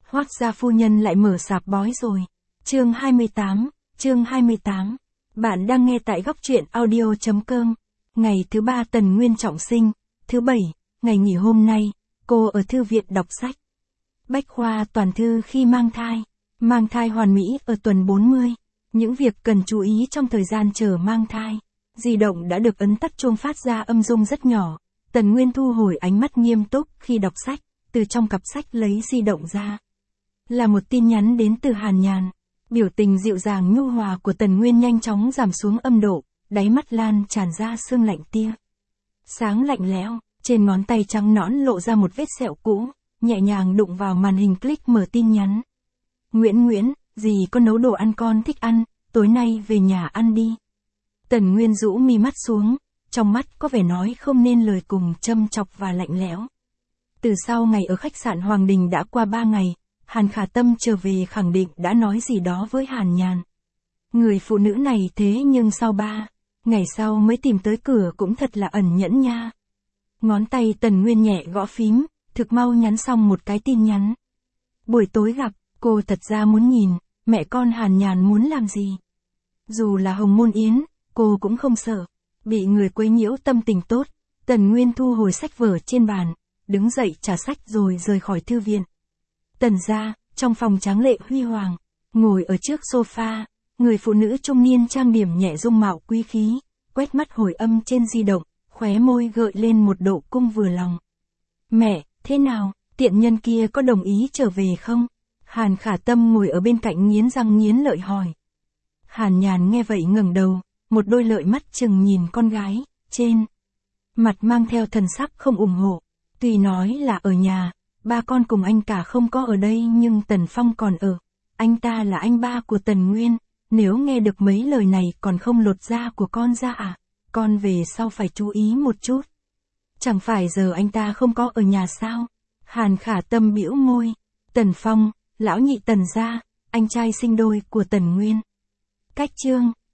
Hoác gia phu nhân lại mở sạp bói rồi. Chương 28. Bạn đang nghe tại góc truyện audio.com. Ngày thứ 3 Tần Nguyên trọng sinh, thứ 7, ngày nghỉ hôm nay, cô ở thư viện đọc sách. Bách khoa toàn thư khi mang thai hoàn mỹ ở tuần 40. Những việc cần chú ý trong thời gian chờ mang thai. Di động đã được ấn tắt chuông phát ra âm rung rất nhỏ. Tần Nguyên thu hồi ánh mắt nghiêm túc khi đọc sách, từ trong cặp sách lấy di động ra. Là một tin nhắn đến từ Hàn Nhàn. Biểu tình dịu dàng nhu hòa của Tần Nguyên nhanh chóng giảm xuống âm độ, đáy mắt lan tràn ra sương lạnh tia. Sáng lạnh lẽo, trên ngón tay trắng nõn lộ ra một vết sẹo cũ, nhẹ nhàng đụng vào màn hình click mở tin nhắn. Nguyễn, dì có nấu đồ ăn con thích ăn, tối nay về nhà ăn đi. Tần Nguyên rũ mi mắt xuống, trong mắt có vẻ nói không nên lời cùng châm chọc và lạnh lẽo. Từ sau ngày ở khách sạn Hoàng Đình đã qua 3 ngày, Hàn Khả Tâm trở về khẳng định đã nói gì đó với Hàn Nhàn. Người phụ nữ này thế nhưng sau 3 ngày sau mới tìm tới cửa cũng thật là ẩn nhẫn nha. Ngón tay Tần Nguyên nhẹ gõ phím, thực mau nhắn xong một cái tin nhắn. Buổi tối gặp, cô thật ra muốn nhìn, mẹ con Hàn Nhàn muốn làm gì. Dù là Hồng Môn Yến, cô cũng không sợ. Bị người quấy nhiễu tâm tình tốt, Tần Nguyên thu hồi sách vở trên bàn, đứng dậy trả sách rồi rời khỏi thư viện. Tần gia, trong phòng tráng lệ huy hoàng, ngồi ở trước sofa, người phụ nữ trung niên trang điểm nhẹ dung mạo quý khí, quét mắt hồi âm trên di động, khóe môi gợi lên một độ cung vừa lòng. Mẹ, thế nào, tiện nhân kia có đồng ý trở về không? Hàn Khả Tâm ngồi ở bên cạnh nghiến răng nghiến lợi hỏi. Hàn Nhàn nghe vậy ngẩng đầu, một đôi lợi mắt chừng nhìn con gái, trên mặt mang theo thần sắc không ủng hộ. Tuy nói là ở nhà, ba con cùng anh cả không có ở đây nhưng Tần Phong còn ở. Anh ta là anh ba của Tần Nguyên, nếu nghe được mấy lời này còn không lột da của con ra à? Con về sau phải chú ý một chút. Chẳng phải giờ anh ta không có ở nhà sao? Hàn Khả Tâm bĩu môi. Tần Phong, lão nhị Tần gia, anh trai sinh đôi của Tần Nguyên. Cách chương